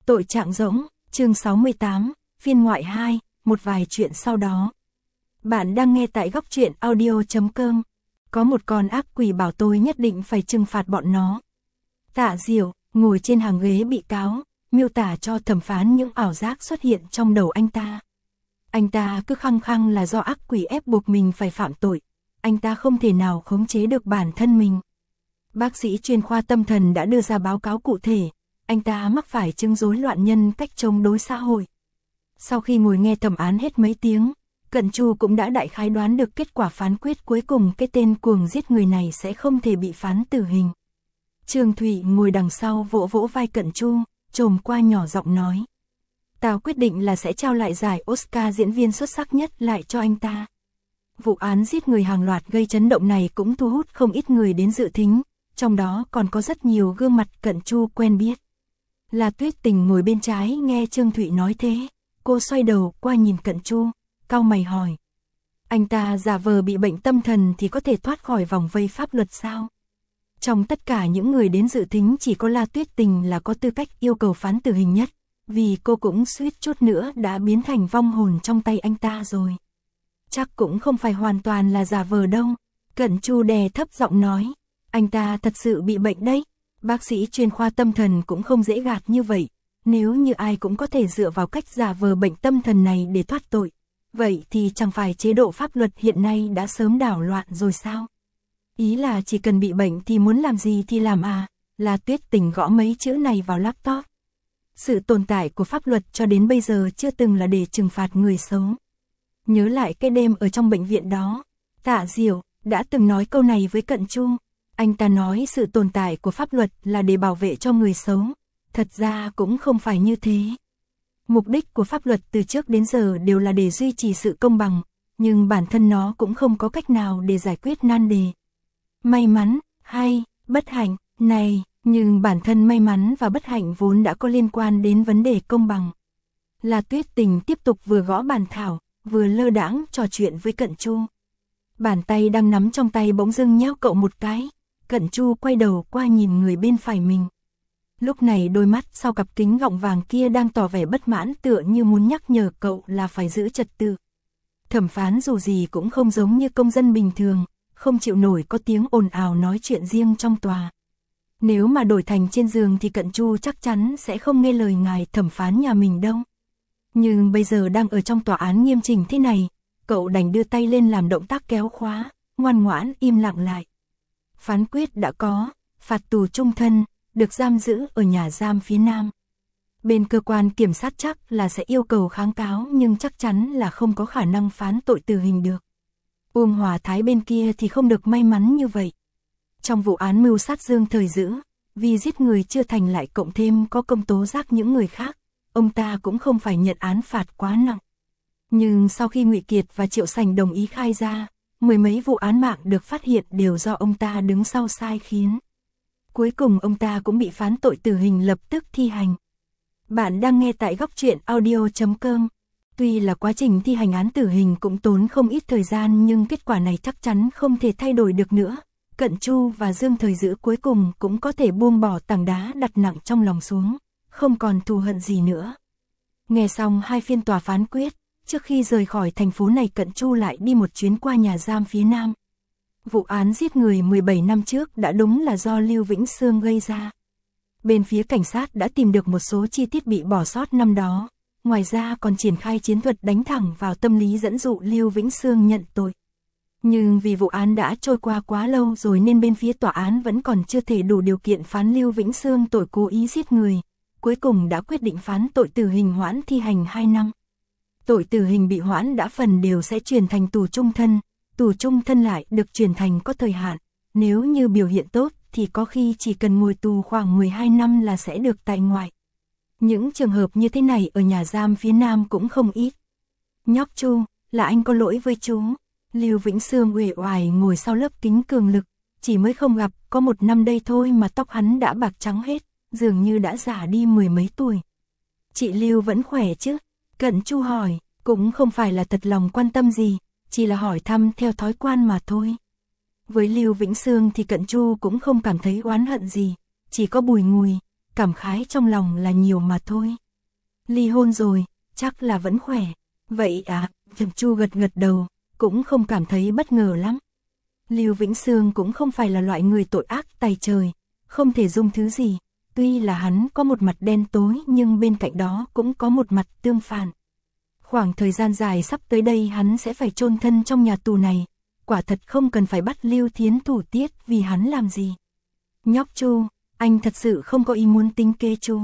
Tội trạng rỗng, chương 68, phiên ngoại 2, một vài chuyện sau đó. Bạn đang nghe tại góc truyện audio.com. Có một con ác quỷ bảo tôi nhất định phải trừng phạt bọn nó. Tạ Diệu, ngồi trên hàng ghế bị cáo, miêu tả cho thẩm phán những ảo giác xuất hiện trong đầu anh ta. Anh ta cứ khăng khăng là do ác quỷ ép buộc mình phải phạm tội. Anh ta không thể nào khống chế được bản thân mình. Bác sĩ chuyên khoa tâm thần đã đưa ra báo cáo cụ thể. Anh ta mắc phải chứng rối loạn nhân cách chống đối xã hội. Sau khi ngồi nghe thẩm án hết mấy tiếng, Cận Chu cũng đã đại khái đoán được kết quả phán quyết cuối cùng, cái tên cuồng giết người này sẽ không thể bị phán tử hình. Trương Thụy ngồi đằng sau vỗ vỗ vai Cận Chu, chồm qua nhỏ giọng nói. Tao quyết định là sẽ trao lại giải Oscar diễn viên xuất sắc nhất lại cho anh ta. Vụ án giết người hàng loạt gây chấn động này cũng thu hút không ít người đến dự thính, trong đó còn có rất nhiều gương mặt Cận Chu quen biết. La Tuyết Tình ngồi bên trái nghe Trương Thụy nói thế, cô xoay đầu qua nhìn Cận Chu, cau mày hỏi. Anh ta giả vờ bị bệnh tâm thần thì có thể thoát khỏi vòng vây pháp luật sao? Trong tất cả những người đến dự thính chỉ có La Tuyết Tình là có tư cách yêu cầu phán tử hình nhất, vì cô cũng suýt chút nữa đã biến thành vong hồn trong tay anh ta rồi. Chắc cũng không phải hoàn toàn là giả vờ đâu, Cận Chu đè thấp giọng nói. Anh ta thật sự bị bệnh đấy. Bác sĩ chuyên khoa tâm thần cũng không dễ gạt như vậy. Nếu như ai cũng có thể dựa vào cách giả vờ bệnh tâm thần này để thoát tội, vậy thì chẳng phải chế độ pháp luật hiện nay đã sớm đảo loạn rồi sao? Ý là chỉ cần bị bệnh thì muốn làm gì thì làm à? La Tuyết Tình gõ mấy chữ này vào laptop. Sự tồn tại của pháp luật cho đến bây giờ chưa từng là để trừng phạt người xấu. Nhớ lại cái đêm ở trong bệnh viện đó, Tạ Diệu đã từng nói câu này với Cận Chu. Anh ta nói sự tồn tại của pháp luật là để bảo vệ cho người xấu. Thật ra cũng không phải như thế. Mục đích của pháp luật từ trước đến giờ đều là để duy trì sự công bằng, nhưng bản thân nó cũng không có cách nào để giải quyết nan đề. May mắn, hay, bất hạnh, này, nhưng bản thân may mắn và bất hạnh vốn đã có liên quan đến vấn đề công bằng. La Tuyết Tình tiếp tục vừa gõ bàn thảo, vừa lơ đãng trò chuyện với Cận Chu. Bàn tay đang nắm trong tay bỗng dưng nhéo cậu một cái. Cận Chu quay đầu qua nhìn người bên phải mình. Lúc này đôi mắt sau cặp kính gọng vàng kia đang tỏ vẻ bất mãn, tựa như muốn nhắc nhở cậu là phải giữ trật tự. Thẩm phán dù gì cũng không giống như công dân bình thường, không chịu nổi có tiếng ồn ào nói chuyện riêng trong tòa. Nếu mà đổi thành trên giường thì Cận Chu chắc chắn sẽ không nghe lời ngài thẩm phán nhà mình đâu. Nhưng bây giờ đang ở trong tòa án nghiêm chỉnh thế này, cậu đành đưa tay lên làm động tác kéo khóa, ngoan ngoãn im lặng lại. Phán quyết đã có, phạt tù chung thân, được giam giữ ở nhà giam phía Nam. Bên cơ quan kiểm sát chắc là sẽ yêu cầu kháng cáo, nhưng chắc chắn là không có khả năng phán tội tử hình được. Uông Hòa Thái bên kia thì không được may mắn như vậy. Trong vụ án mưu sát Dương Thời Dữ, vì giết người chưa thành lại cộng thêm có công tố giác những người khác, ông ta cũng không phải nhận án phạt quá nặng. Nhưng sau khi Ngụy Kiệt và Triệu Sành đồng ý khai ra, mười mấy vụ án mạng được phát hiện đều do ông ta đứng sau sai khiến. Cuối cùng ông ta cũng bị phán tội tử hình lập tức thi hành. Bạn đang nghe tại góc truyện audio.com. Tuy là quá trình thi hành án tử hình cũng tốn không ít thời gian, nhưng kết quả này chắc chắn không thể thay đổi được nữa. Cận Chu và Dương Thời Dữ cuối cùng cũng có thể buông bỏ tảng đá đặt nặng trong lòng xuống, không còn thù hận gì nữa. Nghe xong hai phiên tòa phán quyết, trước khi rời khỏi thành phố này Cận Chu lại đi một chuyến qua nhà giam phía Nam. Vụ án giết người 17 năm trước đã đúng là do Lưu Vĩnh Sương gây ra. Bên phía cảnh sát đã tìm được một số chi tiết bị bỏ sót năm đó, ngoài ra còn triển khai chiến thuật đánh thẳng vào tâm lý dẫn dụ Lưu Vĩnh Sương nhận tội. Nhưng vì vụ án đã trôi qua quá lâu rồi nên bên phía tòa án vẫn còn chưa thể đủ điều kiện phán Lưu Vĩnh Sương tội cố ý giết người, cuối cùng đã quyết định phán tội tử hình hoãn thi hành 2 năm. Tội tử hình bị hoãn đã phần đều sẽ chuyển thành tù chung thân lại được chuyển thành có thời hạn, nếu như biểu hiện tốt thì có khi chỉ cần ngồi tù khoảng 12 năm là sẽ được tại ngoại. Những trường hợp như thế này ở nhà giam phía Nam cũng không ít. Nhóc Chu, là anh có lỗi với chú. Lưu Vĩnh Sương uể oải ngồi sau lớp kính cường lực, chỉ mới không gặp có 1 năm đây thôi mà tóc hắn đã bạc trắng hết, dường như đã già đi 10 mấy tuổi. Chị Lưu vẫn khỏe chứ? Cận Chu hỏi, cũng không phải là thật lòng quan tâm gì, chỉ là hỏi thăm theo thói quen mà thôi. Với Lưu Vĩnh Sương thì Cận Chu cũng không cảm thấy oán hận gì, chỉ có bùi ngùi, cảm khái trong lòng là nhiều mà thôi. Ly hôn rồi, chắc là vẫn khỏe. Vậy à, Trầm Chu gật gật đầu, cũng không cảm thấy bất ngờ lắm. Lưu Vĩnh Sương cũng không phải là loại người tội ác tày trời, không thể dung thứ gì. Tuy là hắn có một mặt đen tối nhưng bên cạnh đó cũng có một mặt tương phản. Khoảng thời gian dài sắp tới đây hắn sẽ phải chôn thân trong nhà tù này, quả thật không cần phải bắt Lưu Thiến thủ tiết vì hắn làm gì. Nhóc Chu, anh thật sự không có ý muốn tính kế chú.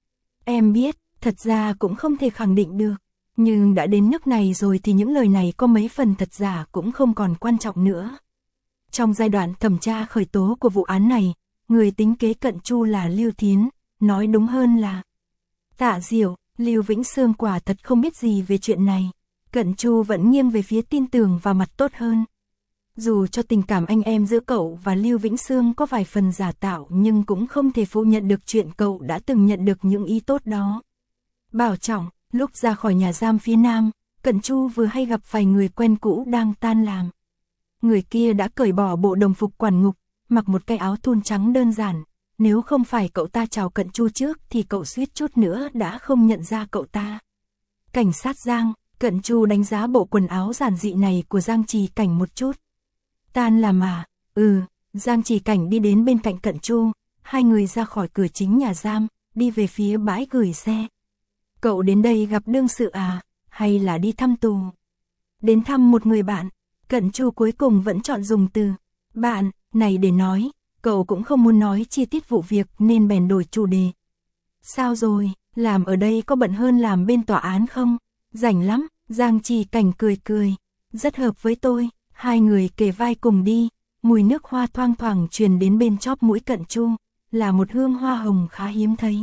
Em biết, thật ra cũng không thể khẳng định được, nhưng đã đến nước này rồi thì những lời này có mấy phần thật giả cũng không còn quan trọng nữa. Trong giai đoạn thẩm tra khởi tố của vụ án này, người tính kế Cận Chu là Lưu Thiến, nói đúng hơn là Tạ Diệu. Lưu Vĩnh Sương quả thật không biết gì về chuyện này. Cận Chu vẫn nghiêng về phía tin tưởng và mặt tốt hơn. Dù cho tình cảm anh em giữa cậu và Lưu Vĩnh Sương có vài phần giả tạo nhưng cũng không thể phủ nhận được chuyện cậu đã từng nhận được những ý tốt đó. Bảo trọng, lúc ra khỏi nhà giam phía Nam, Cận Chu vừa hay gặp vài người quen cũ đang tan làm. Người kia đã cởi bỏ bộ đồng phục quản ngục, mặc một cái áo thun trắng đơn giản. Nếu không phải cậu ta chào Cận Chu trước thì cậu suýt chút nữa đã không nhận ra cậu ta. Cảnh sát Giang, Cận Chu đánh giá bộ quần áo giản dị này của Giang Trì Cảnh một chút. Tan làm à? Giang Trì Cảnh đi đến bên cạnh Cận Chu, hai người ra khỏi cửa chính nhà giam, đi về phía bãi gửi xe. Cậu đến đây gặp đương sự à, hay là đi thăm tù? Đến thăm một người bạn, Cận Chu cuối cùng vẫn chọn dùng từ bạn này để nói. Cậu cũng không muốn nói chi tiết vụ việc nên bèn đổi chủ đề. Sao rồi, làm ở đây có bận hơn làm bên tòa án không? Rảnh lắm, Giang Trì Cảnh cười cười. Rất hợp với tôi, hai người kề vai cùng đi. Mùi nước hoa thoang thoảng truyền đến bên chóp mũi Cận Chu, là một hương hoa hồng khá hiếm thấy.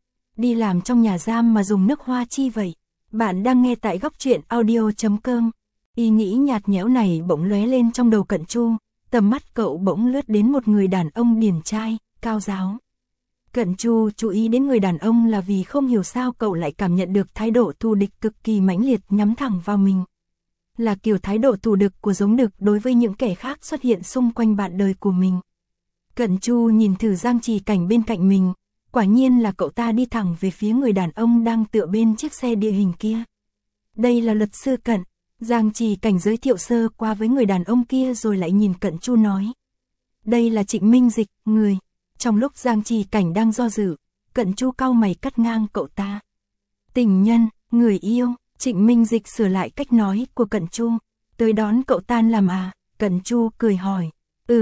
Đi làm trong nhà giam mà dùng nước hoa chi vậy? Bạn đang nghe tại Góc Truyện Audio.com. Ý nghĩ nhạt nhẽo này bỗng lóe lên trong đầu Cận Chu. Tầm mắt cậu bỗng lướt đến một người đàn ông điển trai, cao ráo. Cận Chu chú ý đến người đàn ông là vì không hiểu sao cậu lại cảm nhận được thái độ thù địch cực kỳ mãnh liệt nhắm thẳng vào mình. Là kiểu thái độ thù địch của giống đực đối với những kẻ khác xuất hiện xung quanh bạn đời của mình. Cận Chu nhìn thử Giang Trì Cảnh bên cạnh mình, quả nhiên là cậu ta đi thẳng về phía người đàn ông đang tựa bên chiếc xe địa hình kia. Đây là luật sư Cận. Giang Trì Cảnh giới thiệu sơ qua với người đàn ông kia rồi lại nhìn Cận Chu nói. Đây là Trịnh Minh Dịch, người. Trong lúc Giang Trì Cảnh đang do dự, Cận Chu cau mày cắt ngang cậu ta. Tình nhân, người yêu, Trịnh Minh Dịch sửa lại cách nói của Cận Chu. Tới đón cậu tan làm à? Cận Chu cười hỏi.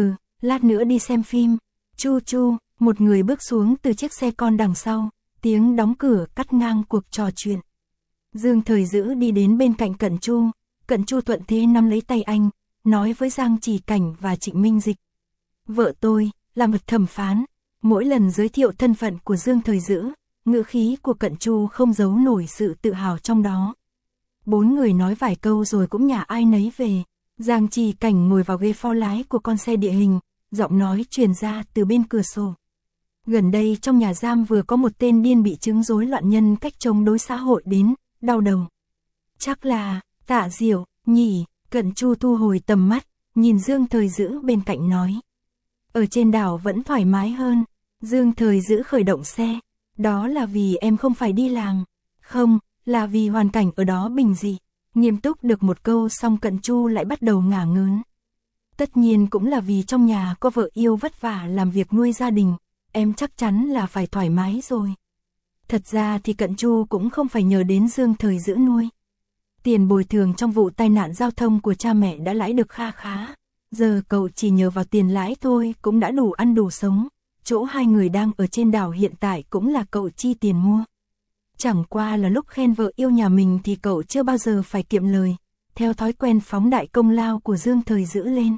Lát nữa đi xem phim. Chu, một người bước xuống từ chiếc xe con đằng sau, tiếng đóng cửa cắt ngang cuộc trò chuyện. Dương Thời Dữ đi đến bên cạnh Cận Chu. Cận Chu thuận thế nắm lấy tay anh, nói với Giang Trì Cảnh và Trịnh Minh Dịch. Vợ tôi, là một thẩm phán. Mỗi lần giới thiệu thân phận của Dương Thời Dữ, ngữ khí của Cận Chu không giấu nổi sự tự hào trong đó. Bốn người nói vài câu rồi cũng nhà ai nấy về. Giang Trì Cảnh ngồi vào ghế phó lái của con xe địa hình, giọng nói truyền ra từ bên cửa sổ. Gần đây trong nhà giam vừa có một tên điên bị chứng rối loạn nhân cách chống đối xã hội đến, đau đầu. Chắc là Tạ Diệu, nhỉ? Cận Chu thu hồi tầm mắt, nhìn Dương Thời Dữ bên cạnh nói. Ở trên đảo vẫn thoải mái hơn. Dương Thời Dữ khởi động xe. Đó là vì em không phải đi làm. Không, là vì hoàn cảnh ở đó bình dị. Nghiêm túc được một câu xong Cận Chu lại bắt đầu ngả ngớn. Tất nhiên cũng là vì trong nhà có vợ yêu vất vả làm việc nuôi gia đình. Em chắc chắn là phải thoải mái rồi. Thật ra thì Cận Chu cũng không phải nhờ đến Dương Thời Dữ nuôi. Tiền bồi thường trong vụ tai nạn giao thông của cha mẹ đã lãi được kha khá. Giờ cậu chỉ nhờ vào tiền lãi thôi cũng đã đủ ăn đủ sống. Chỗ hai người đang ở trên đảo hiện tại cũng là cậu chi tiền mua. Chẳng qua là lúc khen vợ yêu nhà mình thì cậu chưa bao giờ phải kiệm lời. Theo thói quen phóng đại công lao của Dương Thời Dữ lên.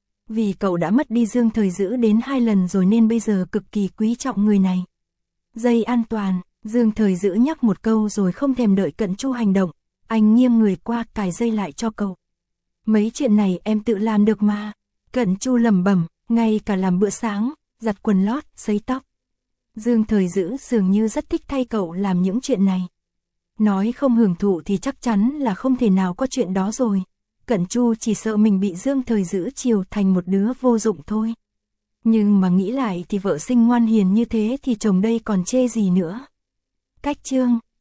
Vì cậu đã mất đi Dương Thời Dữ đến 2 lần rồi nên bây giờ cực kỳ quý trọng người này. Dây an toàn, Dương Thời Dữ nhắc một câu rồi không thèm đợi Cận Chu hành động. Anh nghiêng người qua cài dây lại cho cậu. Mấy chuyện này em tự làm được mà. Cận Chu lẩm bẩm, ngay cả làm bữa sáng, giặt quần lót, sấy tóc. Dương Thời Dữ dường như rất thích thay cậu làm những chuyện này. Nói không hưởng thụ thì chắc chắn là không thể nào có chuyện đó rồi. Cận Chu chỉ sợ mình bị Dương Thời Dữ chiều thành một đứa vô dụng thôi. Nhưng mà nghĩ lại thì vợ sinh ngoan hiền như thế thì chồng đây còn chê gì nữa. Cách chương